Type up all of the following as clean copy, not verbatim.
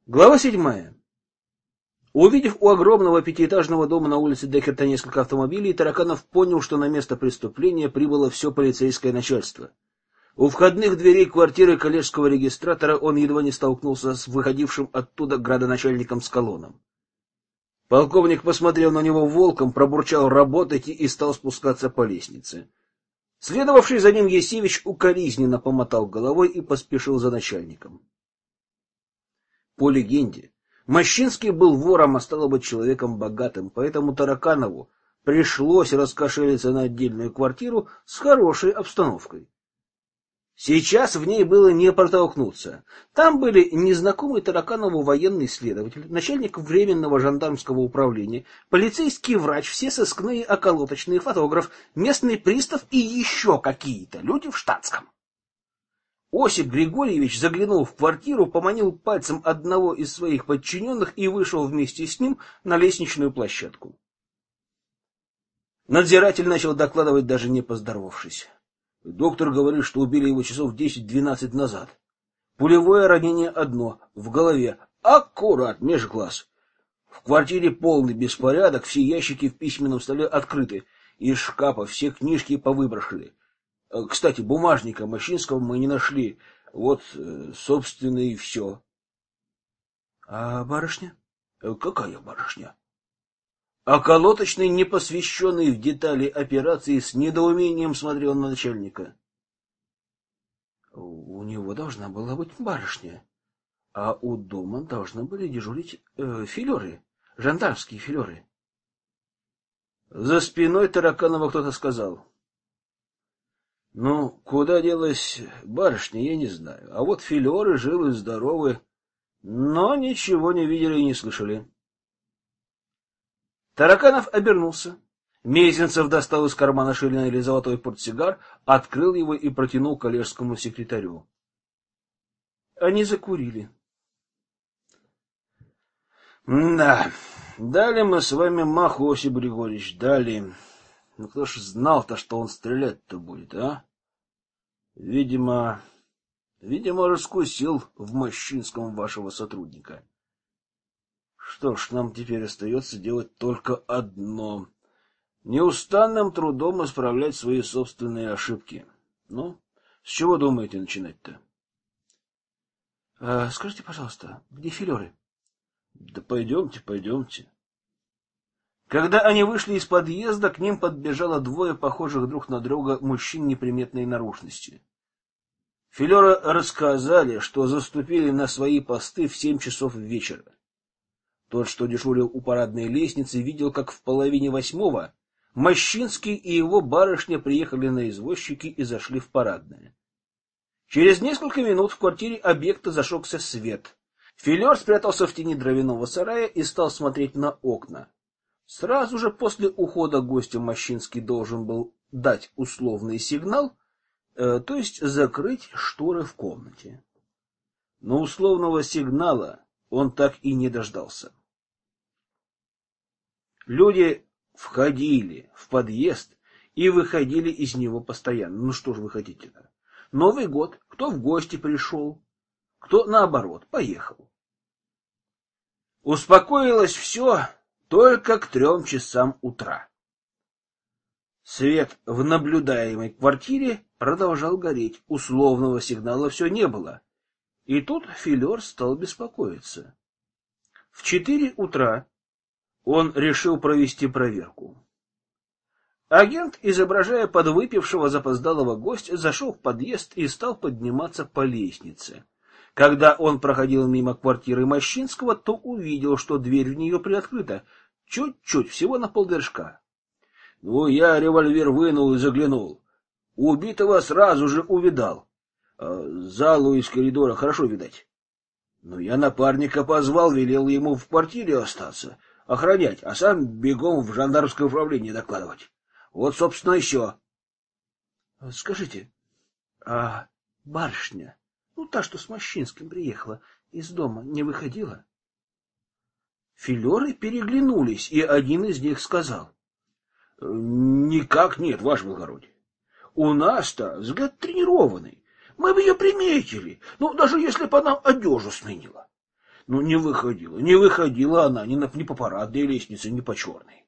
Глава 7. Увидев у огромного пятиэтажного дома на улице Деккерта несколько автомобилей, Тараканов понял, что на место преступления прибыло все полицейское начальство. У входных дверей квартиры коллежского регистратора он едва не столкнулся с выходившим оттуда градоначальником Скалоном. Полковник посмотрел на него волком, пробурчал «работайте» и стал спускаться по лестнице. Следовавший за ним Есевич укоризненно помотал головой и поспешил за начальником. По легенде, Мощинский был вором, а стало быть человеком богатым, поэтому Тараканову пришлось раскошелиться на отдельную квартиру с хорошей обстановкой. Сейчас в ней было не протолкнуться. Там были незнакомый Тараканову военный следователь, начальник временного жандармского управления, полицейский врач, все сыскные околоточные, фотограф, местный пристав и еще какие-то люди в штатском. Осип Григорьевич заглянул в квартиру, поманил пальцем одного из своих подчиненных и вышел вместе с ним на лестничную площадку. Надзиратель начал докладывать, даже не поздоровавшись. Доктор говорит, что убили его часов 10-12 назад. Пулевое ранение одно, в голове, аккурат меж глаз. В квартире полный беспорядок, все ящики в письменном столе открыты, из шкафа все книжки повыброшены. Кстати, бумажника Мощинского мы не нашли. Вот, собственно, и все. — А барышня? — Какая барышня? Околоточный, непосвященный в детали операции, с недоумением смотрел на начальника. — У него должна была быть барышня, а у дома должны были дежурить филеры, жандармские филеры. За спиной Тараканова кто-то сказал: ну, куда делась барышня, я не знаю. А вот филеры живы, здоровы, но ничего не видели и не слышали. Тараканов обернулся. Мезенцев достал из кармана шильный или золотой портсигар, открыл его и протянул коллежскому секретарю. Они закурили. Да, дали мы с вами маху, Осип Григорьевич, дали. Ну кто ж знал-то, что он стрелять-то будет, а? Видимо, раскусил в Мощинском вашего сотрудника. Что ж, нам теперь остается делать только одно: неустанным трудом исправлять свои собственные ошибки. Ну, с чего думаете начинать-то? Скажите, пожалуйста, где филеры? Да пойдемте. Когда они вышли из подъезда, к ним подбежало двое похожих друг на друга мужчин неприметной наружности. Филеры рассказали, что заступили на свои посты в 7 часов вечера. Тот, что дежурил у парадной лестницы, видел, как в 7:30 Мощинский и его барышня приехали на извозчике и зашли в парадное. Через несколько минут в квартире объекта зажегся свет. Филер спрятался в тени дровяного сарая и стал смотреть на окна. Сразу же после ухода гостя Мощинский должен был дать условный сигнал, то есть закрыть шторы в комнате. Но условного сигнала он так и не дождался. Люди входили в подъезд и выходили из него постоянно. Ну что же вы хотите-то? Новый год, кто в гости пришел, кто, наоборот, поехал. Успокоилось все только к 3 часам утра. Свет в наблюдаемой квартире продолжал гореть, условного сигнала все не было. И тут филер стал беспокоиться. В 4 утра он решил провести проверку. Агент, изображая подвыпившего запоздалого гостя, зашел в подъезд и стал подниматься по лестнице. Когда он проходил мимо квартиры Мощинского, то увидел, что дверь в нее приоткрыта, чуть-чуть, всего на полдыршка. Ну, я револьвер вынул и заглянул. Убитого сразу же увидал. Залу из коридора хорошо видать. Ну, я напарника позвал, велел ему в квартире остаться, охранять, а сам бегом в жандармское управление докладывать. Вот, собственно, и все. Скажите, а барышня, ну, та, что с Мощинским приехала, из дома не выходила? Филеры переглянулись, и один из них сказал: никак нет, ваше благородие. У нас-то взгляд тренированный. Мы бы ее приметили, ну, даже если бы она одежду сменила. Ну, не выходила она ни по парадной лестнице, ни по черной.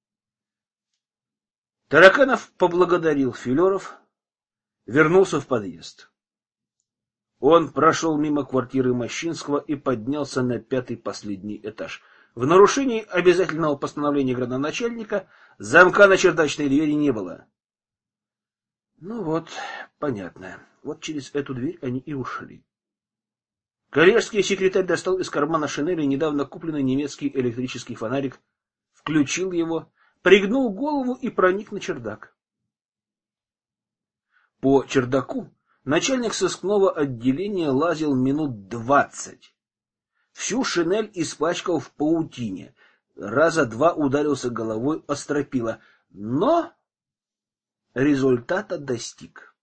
Тараканов поблагодарил Филеров, вернулся в подъезд. Он прошел мимо квартиры Мощинского и поднялся на 5-й последний этаж. В нарушении обязательного постановления градоначальника замка на чердачной двери не было. Ну вот, понятно. Вот через эту дверь они и ушли. Коллежский секретарь достал из кармана шинели недавно купленный немецкий электрический фонарик, включил его, пригнул голову и проник на чердак. По чердаку начальник сыскного отделения лазил минут 20. Всю шинель испачкал в паутине, раза 2 ударился головой о стропила, но результата достиг.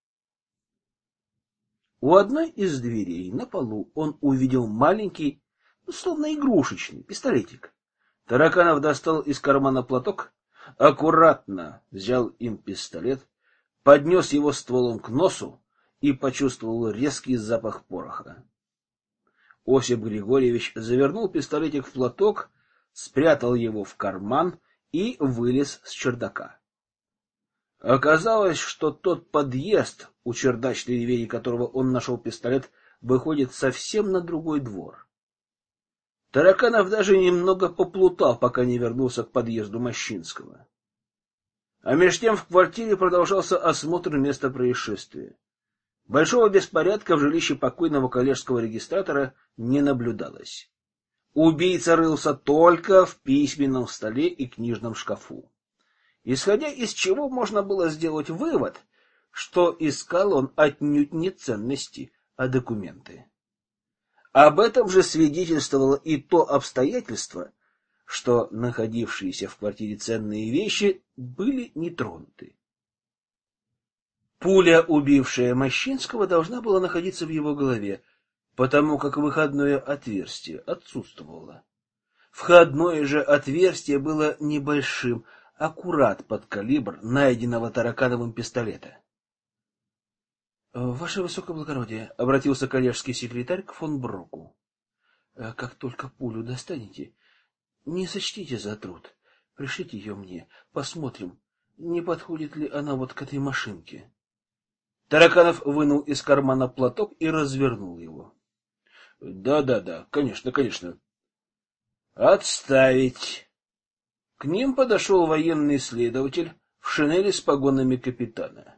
У одной из дверей на полу он увидел маленький, словно игрушечный, пистолетик. Тараканов достал из кармана платок, аккуратно взял им пистолет, поднес его стволом к носу и почувствовал резкий запах пороха. Осип Григорьевич завернул пистолетик в платок, спрятал его в карман и вылез с чердака. Оказалось, что тот подъезд, у чердачной двери которого он нашел пистолет, выходит совсем на другой двор. Тараканов даже немного поплутал, пока не вернулся к подъезду Мощинского. А меж тем в квартире продолжался осмотр места происшествия. Большого беспорядка в жилище покойного коллежского регистратора не наблюдалось. Убийца рылся только в письменном столе и книжном шкафу. Исходя из чего можно было сделать вывод, что искал он отнюдь не ценности, а документы. Об этом же свидетельствовало и то обстоятельство, что находившиеся в квартире ценные вещи были не тронуты. Пуля, убившая Мощинского, должна была находиться в его голове, потому как выходное отверстие отсутствовало. Входное же отверстие было небольшим, аккурат под калибр найденного Таракановым пистолета. — Ваше высокоблагородие, — обратился коллежский секретарь к фон Броку, — как только пулю достанете, не сочтите за труд. Пришлите ее мне, посмотрим, не подходит ли она вот к этой машинке. Тараканов вынул из кармана платок и развернул его. — Да, конечно. — Отставить. К ним подошел военный следователь в шинели с погонами капитана.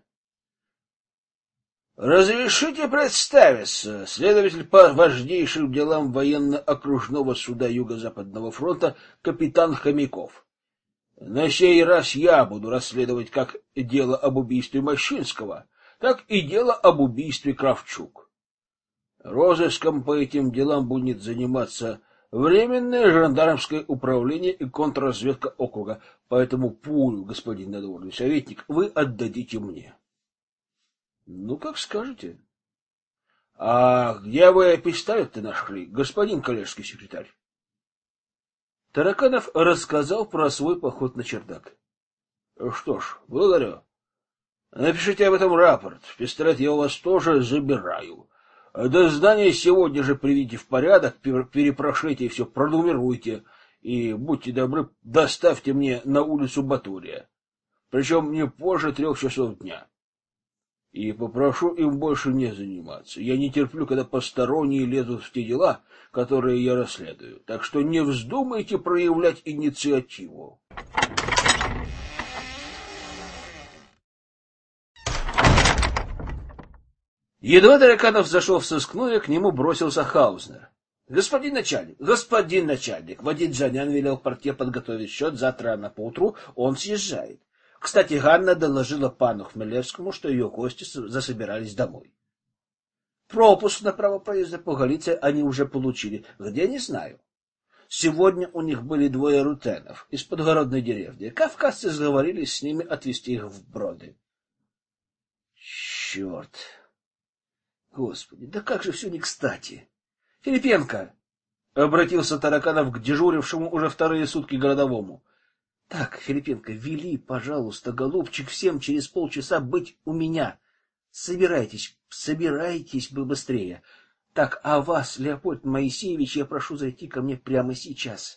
— Разрешите представиться, следователь по важнейшим делам военно-окружного суда Юго-Западного фронта капитан Хомяков. На сей раз я буду расследовать как дело об убийстве Мощинского, так и дело об убийстве Кравчук. Розыском по этим делам будет заниматься Временное жандармское управление и контрразведка округа, поэтому пулю, господин надворный советник, вы отдадите мне. — Ну, как скажете. — А где вы пистолет-то нашли, господин коллежский секретарь? Тараканов рассказал про свой поход на чердак. — Что ж, благодарю. Напишите об этом рапорт. Пистолет я у вас тоже забираю. До здания сегодня же приведите в порядок, перепрошите и все пронумеруйте, и, будьте добры, доставьте мне на улицу Батурия, причем не позже 3 часов дня. И попрошу им больше не заниматься. Я не терплю, когда посторонние лезут в те дела, которые я расследую, так что не вздумайте проявлять инициативу. Едва Тараканов зашел в сыскное, к нему бросился Хаузнер. — господин начальник, Вадиджанян велел портье подготовить счет, завтра рано поутру он съезжает. Кстати, Ганна доложила пану Хмелевскому, что ее гости засобирались домой. Пропуск на право проезда по Галиции они уже получили, где не знаю. Сегодня у них были 2 рутенов из подгородной деревни. Кавказцы сговорились с ними отвезти их в Броды. Черт! Господи, да как же все не кстати! Филипенко! — обратился Тараканов к дежурившему уже 2 сутки городовому. — Так, Филипенко, вели, пожалуйста, голубчик, всем через полчаса быть у меня. Собирайтесь бы быстрее. Так, а вас, Леопольд Моисеевич, я прошу зайти ко мне прямо сейчас.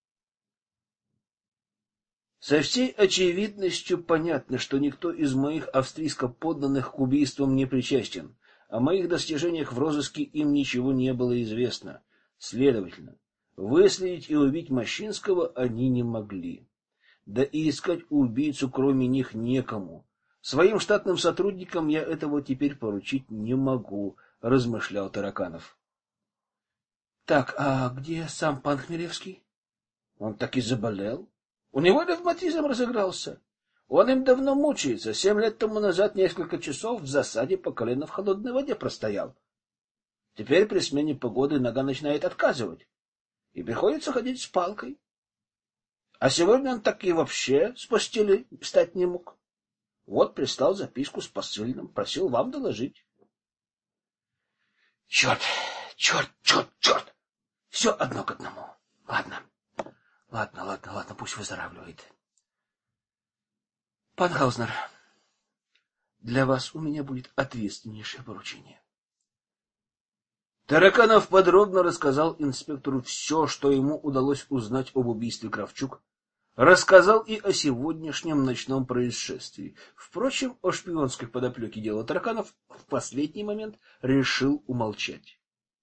Со всей очевидностью понятно, что никто из моих австрийско-подданных к убийствам не причастен. О моих достижениях в розыске им ничего не было известно. Следовательно, выследить и убить Мощинского они не могли. Да и искать убийцу кроме них некому. Своим штатным сотрудникам я этого теперь поручить не могу, размышлял Тараканов. Так, а где сам пан Хмелевский? Он так и заболел. У него ревматизм разыгрался. Он им давно мучается. 7 лет тому назад несколько часов в засаде по колено в холодной воде простоял. Теперь при смене погоды нога начинает отказывать, и приходится ходить с палкой. А сегодня он так и вообще с постели встать не мог. Вот прислал записку с посыльным, просил вам доложить. Черт, черт, черт, черт! Все одно к одному. Ладно, пусть выздоравливает. Пан Хаузнер, для вас у меня будет ответственнейшее поручение. Тараканов подробно рассказал инспектору все, что ему удалось узнать об убийстве Кравчук, рассказал и о сегодняшнем ночном происшествии. Впрочем, о шпионской подоплеке дела Тараканов в последний момент решил умолчать.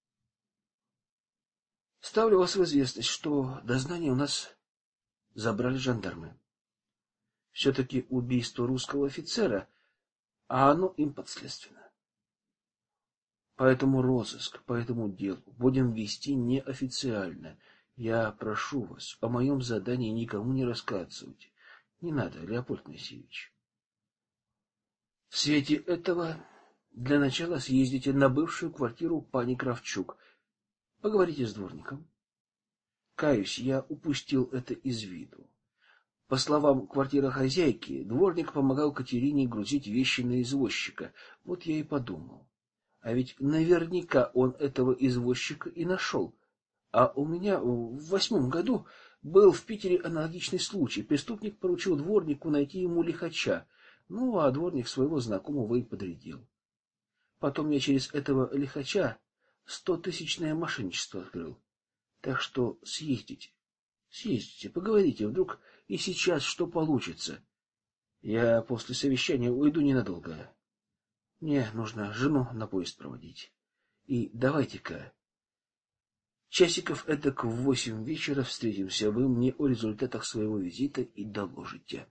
Ставлю вас в известность, что дознание у нас забрали жандармы. Все-таки убийство русского офицера, а оно им подследственно. Поэтому розыск по этому делу будем вести неофициально. Я прошу вас о моем задании никому не рассказывать. Не надо, Леопольд Моисеевич. В свете этого для начала съездите на бывшую квартиру пани Кравчук. Поговорите с дворником. Каюсь, я упустил это из виду. По словам квартирохозяйки, дворник помогал Катерине грузить вещи на извозчика. Вот я и подумал. А ведь наверняка он этого извозчика и нашел. А у меня в 8 году был в Питере аналогичный случай. Преступник поручил дворнику найти ему лихача. Ну, а дворник своего знакомого и подрядил. Потом я через этого лихача 100-тысячное мошенничество открыл. Так что съездите, поговорите, вдруг и сейчас что получится. Я после совещания уйду ненадолго. Мне нужно жену на поезд проводить. И давайте-ка часиков эдак в 8 вечера встретимся. Вы мне о результатах своего визита и доложите.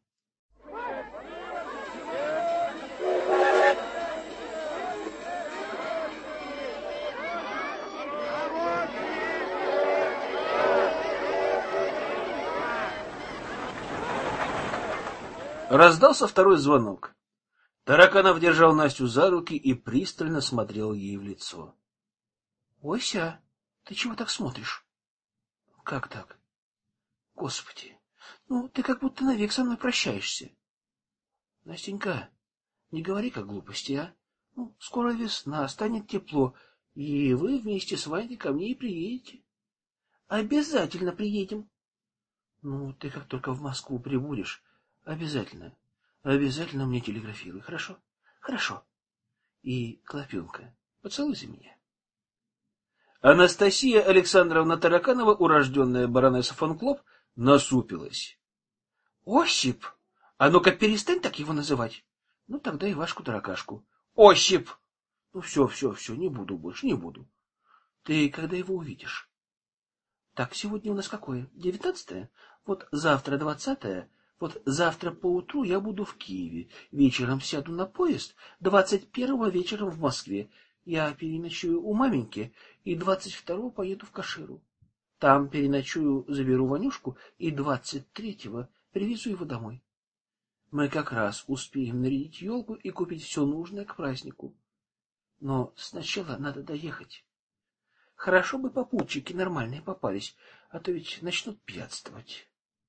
Раздался второй звонок. Тараканов держал Настю за руки и пристально смотрел ей в лицо. — Ося, ты чего так смотришь? — Как так? — Господи, ну ты как будто навек со мной прощаешься. — Настенька, не говори как глупости, а? Ну, скоро весна, станет тепло, и вы вместе с Ваней ко мне и приедете. — Обязательно приедем. — Ну, ты как только в Москву прибудешь, обязательно. Обязательно мне телеграфируй, хорошо? Хорошо. И, Клопенка, поцелуй за меня. Анастасия Александровна Тараканова, урожденная баронесса фон Клоп, насупилась. Осип! А ну-ка перестань так его называть. Ну, тогда и Вашку-таракашку. Осип! Ну, все, не буду больше, не буду. Ты когда его увидишь? Так, сегодня у нас какое? 19-е? Вот завтра 20-е. Вот завтра поутру я буду в Киеве. Вечером сяду на поезд. 21-го вечером в Москве. Я переночую у маменьки и 22-го поеду в Каширу. Там переночую, заберу Ванюшку и 23-го привезу его домой. Мы как раз успеем нарядить елку и купить все нужное к празднику. Но сначала надо доехать. Хорошо бы попутчики нормальные попались, а то ведь начнут пьянствовать.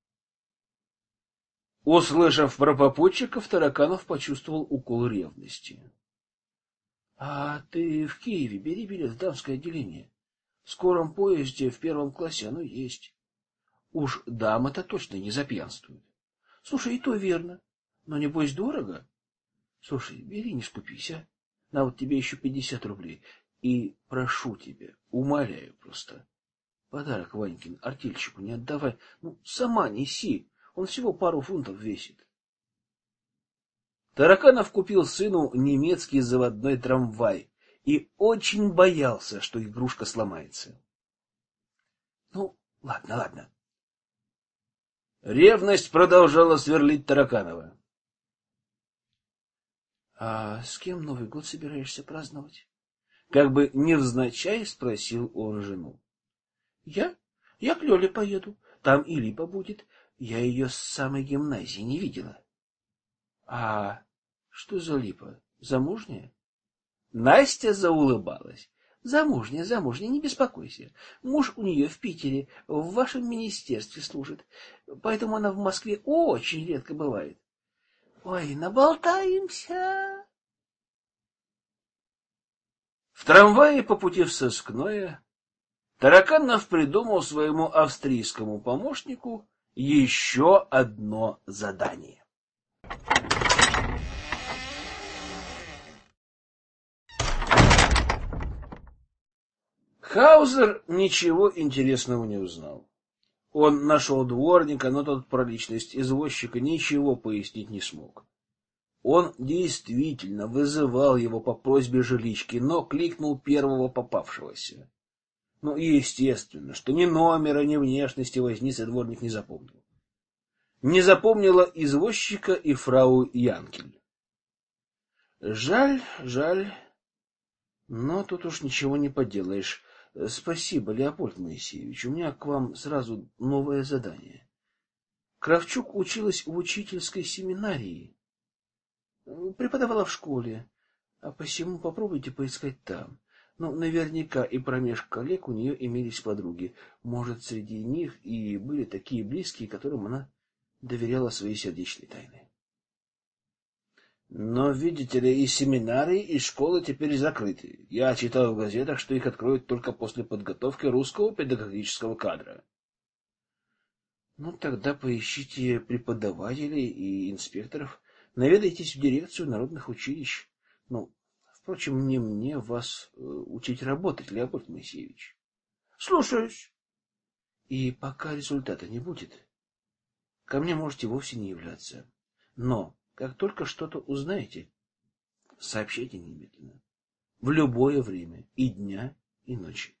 Услышав про попутчиков, Тараканов почувствовал укол ревности. — А ты в Киеве бери билет в дамское отделение. В скором поезде в 1 классе оно есть. Уж дамы-то точно не запьянствуют. Слушай, и то верно. Но небось дорого. Слушай, бери, не скупись, а. На вот тебе еще 50 рублей. И прошу тебя, умоляю просто, подарок Ванькин артельщику не отдавай. Ну, сама неси, он всего пару фунтов весит. Тараканов купил сыну немецкий заводной трамвай и очень боялся, что игрушка сломается. Ну, ладно, ладно. Ревность продолжала сверлить Тараканова. — А с кем Новый год собираешься праздновать? Как бы невзначай спросил он жену. — Я к Лёле поеду. Там и Липа будет. Я ее с самой гимназии не видела. — А что за Липа? Замужняя? Настя заулыбалась. Замужняя, не беспокойся. Муж у нее в Питере, в вашем министерстве служит. Поэтому она в Москве очень редко бывает. Ой, наболтаемся. В трамвае по пути в сыскное Тараканов придумал своему австрийскому помощнику еще одно задание. Хаузер ничего интересного не узнал. Он нашел дворника, но тот про личность извозчика ничего пояснить не смог. Он действительно вызывал его по просьбе жилички, но кликнул первого попавшегося. Ну, естественно, что ни номера, ни внешности возницы дворник не запомнил. Не запомнила извозчика и фрау Янкель. Жаль, но тут уж ничего не поделаешь. Спасибо, Леопольд Моисеевич, у меня к вам сразу новое задание. Кравчук училась в учительской семинарии, преподавала в школе, а посему попробуйте поискать там. Ну, наверняка и промеж коллег у нее имелись подруги. Может, среди них и были такие близкие, которым она доверяла свои сердечные тайны. Но, видите ли, и семинарии, и школы теперь закрыты. Я читал в газетах, что их откроют только после подготовки русского педагогического кадра. Ну, тогда поищите преподавателей и инспекторов, наведайтесь в дирекцию народных училищ. Ну, впрочем, не мне вас учить работать, Леопольд Моисеевич. Слушаюсь. И пока результата не будет, ко мне можете вовсе не являться. Но как только что-то узнаете, сообщайте немедленно. В любое время, и дня, и ночи.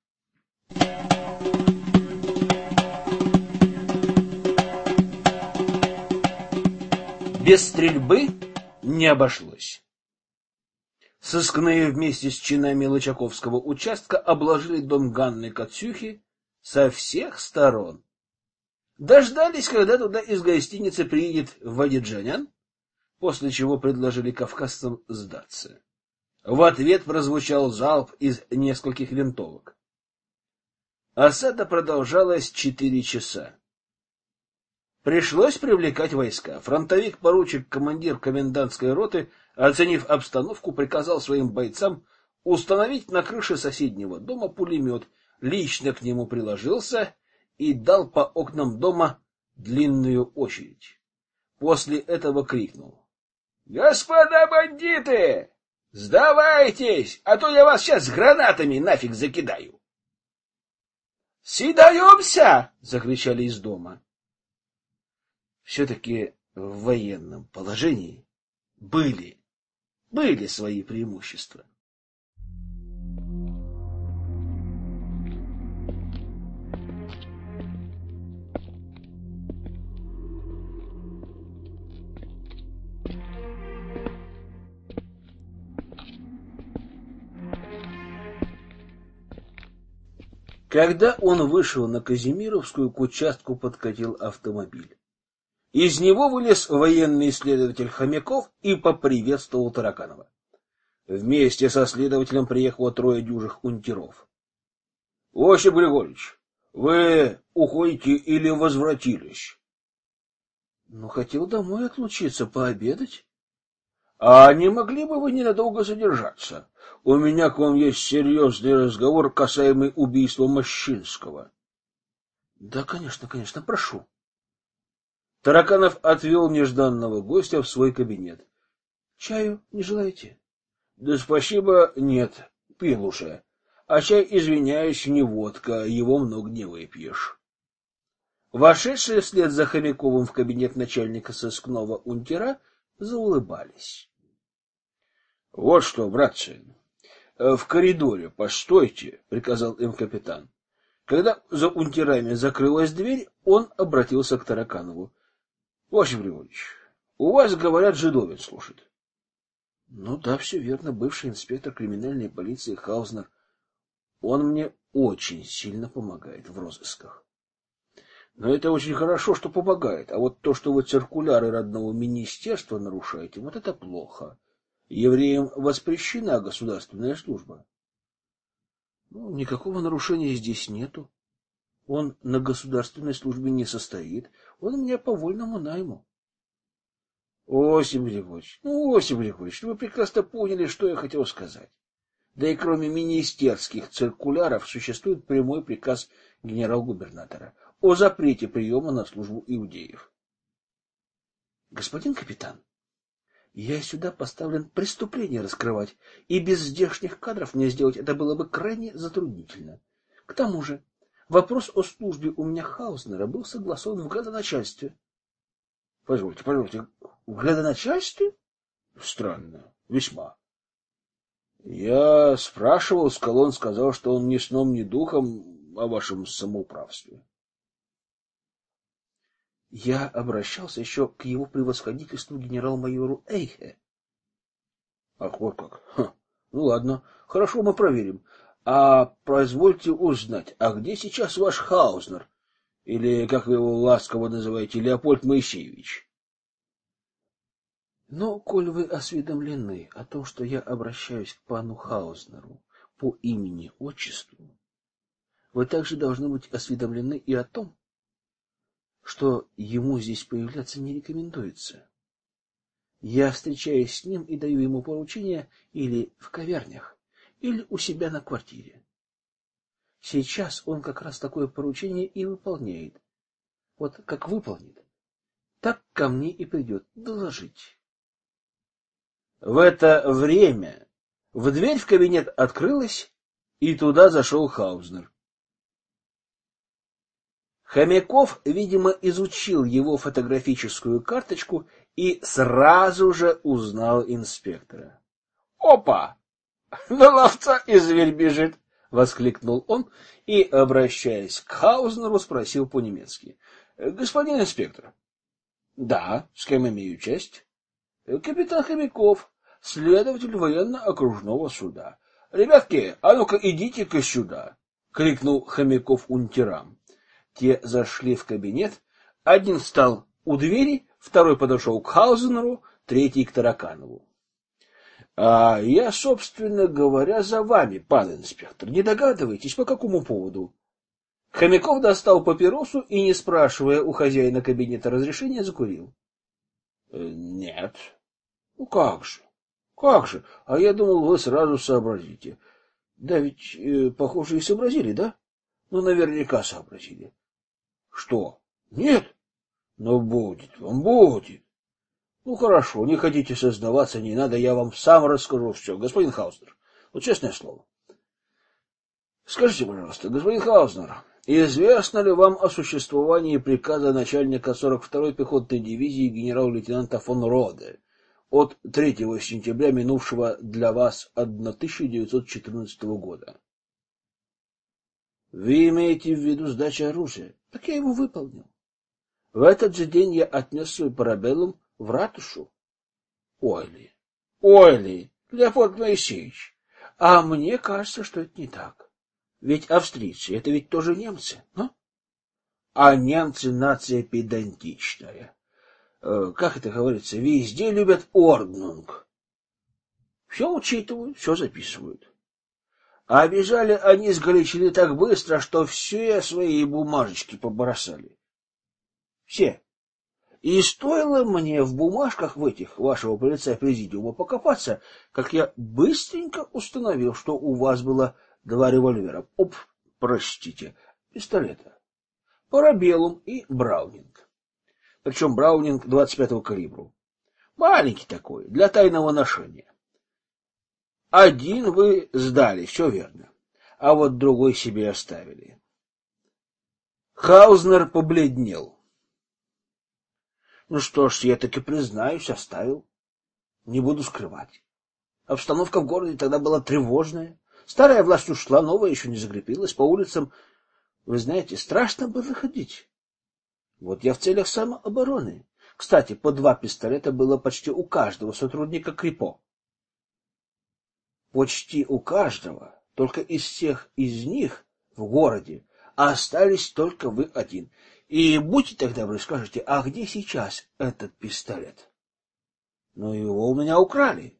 Без стрельбы не обошлось. Сыскные вместе с чинами Лычаковского участка обложили дом Ганны Кацюхи со всех сторон. Дождались, когда туда из гостиницы приедет Вадиджанян, после чего предложили кавказцам сдаться. В ответ прозвучал залп из нескольких винтовок. Осада продолжалась 4 часа. Пришлось привлекать войска. Фронтовик-поручик, командир комендантской роты, оценив обстановку, приказал своим бойцам установить на крыше соседнего дома пулемет, лично к нему приложился и дал по окнам дома длинную очередь. После этого крикнул: «Господа бандиты, сдавайтесь, а то я вас сейчас гранатами нафиг закидаю!» «Сдаемся!» — закричали из дома. Все-таки в военном положении были свои преимущества. Когда он вышел на Казимировскую, к участку подкатил автомобиль. Из него вылез военный следователь Хомяков и поприветствовал Тараканова. Вместе со следователем приехало 3 дюжих унтеров. — Осип Григорьевич, вы уходите или возвратились? — Ну, хотел домой отлучиться, пообедать. — А не могли бы вы ненадолго задержаться? У меня к вам есть серьезный разговор, касаемый убийства Мощинского. — Да, конечно, прошу. Тараканов отвел нежданного гостя в свой кабинет. — Чаю не желаете? — Да спасибо, нет, пил уже. А чай, извиняюсь, не водка, его много не выпьешь. Вошедшие вслед за Хомяковым в кабинет начальника сыскного унтера заулыбались. — Вот что, братцы, в коридоре постойте, — приказал им капитан. Когда за унтерами закрылась дверь, он обратился к Тараканову. — Василий Григорьевич, у вас, говорят, жидовец слушает. — Ну да, все верно, бывший инспектор криминальной полиции Хаузнер. Он мне очень сильно помогает в розысках. Но это очень хорошо, что помогает. А вот то, что вы циркуляры родного министерства нарушаете, вот это плохо. Евреям воспрещена государственная служба. Ну, никакого нарушения здесь нету. Он на государственной службе не состоит. Он у меня по вольному найму. Осип Григорьевич, вы прекрасно поняли, что я хотел сказать. Да и кроме министерских циркуляров существует прямой приказ генерал-губернатора о запрете приема на службу иудеев. Господин капитан, я сюда поставлен преступление раскрывать, и без здешних кадров мне сделать это было бы крайне затруднительно. К тому же, вопрос о службе у меня Хаузнера был согласован в градоначальстве. Позвольте, в градоначальстве? Странно, весьма. Я спрашивал, Скалон сказал, что он ни сном, ни духом о вашем самоуправстве. Я обращался еще к его превосходительству генерал-майору Эйхе. Ах, вот как. Ну ладно, хорошо, мы проверим. А позвольте узнать, а где сейчас ваш Хаузнер? Или, как вы его ласково называете, Леопольд Моисеевич? Но, коль вы осведомлены о том, что я обращаюсь к пану Хаузнеру по имени-отчеству, вы также должны быть осведомлены и о том, что ему здесь появляться не рекомендуется. Я встречаюсь с ним и даю ему поручения или в кавярнях, или у себя на квартире. Сейчас он как раз такое поручение и выполняет. Вот как выполнит, так ко мне и придет доложить. В это время в дверь в кабинет открылась, и туда зашел Хаузнер. Хомяков, видимо, изучил его фотографическую карточку и сразу же узнал инспектора. — Опа! На ловца и зверь бежит! — воскликнул он и, обращаясь к Хаузнеру, спросил по-немецки. — Господин инспектор. — Да, с кем имею честь? — Капитан Хомяков, следователь военно-окружного суда. — Ребятки, а ну-ка идите-ка сюда! — крикнул Хомяков унтерам. Те зашли в кабинет, один встал у двери, второй подошел к Хаузнеру, третий к Тараканову. — А я, собственно говоря, за вами, пан инспектор. Не догадываетесь, по какому поводу? Хомяков достал папиросу и, не спрашивая у хозяина кабинета разрешения, закурил. — Нет. — Ну как же? Как же? А я думал, вы сразу сообразите. Да ведь, похоже, и сообразили, да? Ну, наверняка сообразили. Что? Нет? Но будет вам, будет. Ну, хорошо, не хотите сознаваться, не надо, я вам сам расскажу все. Господин Хаузнер, вот честное слово. Скажите, пожалуйста, господин Хаузнер, известно ли вам о существовании приказа начальника 42-й пехотной дивизии генерал-лейтенанта фон Роде от 3 сентября минувшего для вас 1914 года? Вы имеете в виду сдачу оружия? Так я его выполнил. В этот же день я отнес свой парабеллум в ратушу. Ойли, Леопольд Моисеевич, а мне кажется, что это не так. Ведь австрийцы — это ведь тоже немцы, но? А немцы — нация педантичная. Как это говорится, везде любят орднунг. Все учитывают, все записывают. А бежали они с Галичины так быстро, что все свои бумажечки побросали. Все. И стоило мне в бумажках в этих вашего полицай-президиума покопаться, как я быстренько установил, что у вас было 2 револьвера. Пистолета. Парабеллум и Браунинг. Причем Браунинг 25-го калибру. Маленький такой, для тайного ношения. Один вы сдали, все верно. а вот другой себе оставили. Хаузнер побледнел. Ну что ж, я таки признаюсь, оставил. Не буду скрывать. Обстановка в городе тогда была тревожная. Старая власть ушла, новая еще не закрепилась. По улицам, вы знаете, страшно было ходить. Вот я в целях самообороны. Кстати, по 2 пистолета было почти у каждого сотрудника Крипо. Почти у каждого. Только из всех из них в городе остались только вы один. И будьте тогда вы скажете, а где сейчас этот пистолет? Ну, его у меня украли.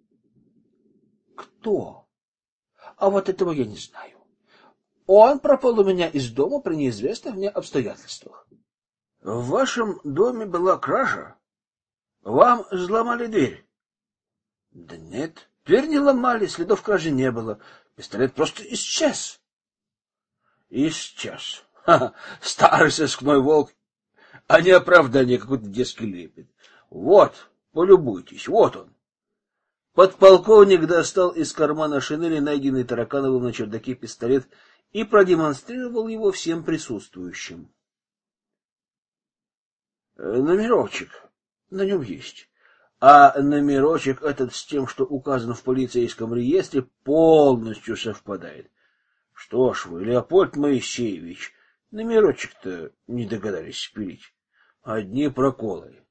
Кто? А вот этого я не знаю. Он пропал у меня из дома при неизвестных мне обстоятельствах. В вашем доме была кража? Вам взломали дверь? Да нет, дверь не ломали, следов кражи не было. Пистолет просто исчез. Исчез. Ха-ха, старый сыскной волк, а не оправдание, какой-то детский лепет. Вот, полюбуйтесь, вот он. Подполковник достал из кармана шинели найденный Таракановым на чердаке пистолет и продемонстрировал его всем присутствующим. Номерочек на нем есть. А номерочек этот с тем, что указано в полицейском реестре, полностью совпадает. Что ж вы, Леопольд Моисеевич, номерочек-то не догадались спилить. Одни проколы.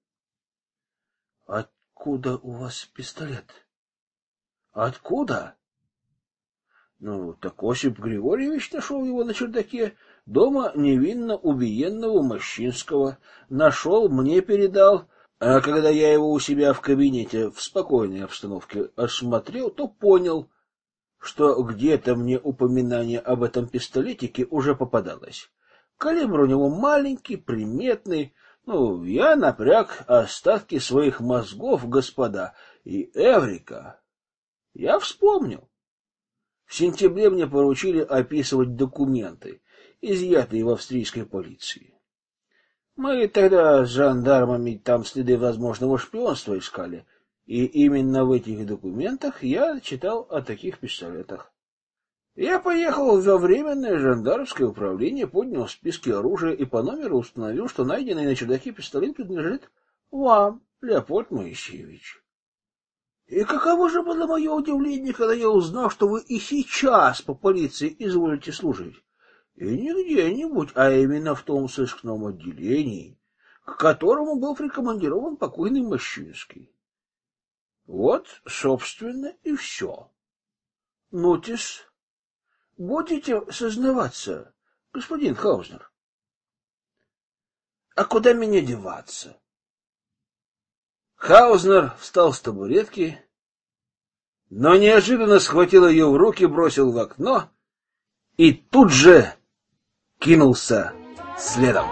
Откуда у вас пистолет? Откуда? Ну, так Осип Григорьевич нашел его на чердаке дома невинно убиенного Мощинского. Нашел, мне передал. А когда я его у себя в кабинете в спокойной обстановке осмотрел, то понял, что где-то мне упоминание об этом пистолетике уже попадалось. Калибр у него маленький, приметный. Ну, я напряг остатки своих мозгов, господа, и эврика. Я вспомнил. В сентябре мне поручили описывать документы, изъятые в австрийской полиции. Мы тогда с жандармами там следы возможного шпионства искали, и именно в этих документах я читал о таких пистолетах. Я поехал во временное жандармское управление, поднял списки оружия и по номеру установил, что найденный на чердаке пистолет принадлежит вам, Леопольд Моисеевич. И каково же было мое удивление, когда я узнал, что вы и сейчас по полиции изволите служить. И не где-нибудь, а именно в том сыскном отделении, к которому был прикомандирован покойный Мощинский. Вот, собственно, и все. Ну-тис, будете сознаваться, господин Хаузнер? А куда меня деваться? Хаузнер встал с табуретки, но неожиданно схватил ее в руки, бросил в окно и тут же кинулся следом.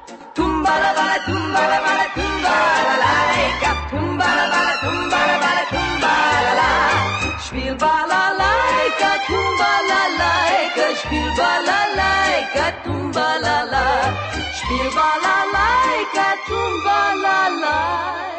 Spiel balalaika, tumbalalaika, spiel balalaika, tumbalala, spiel balalaika, tumbalala.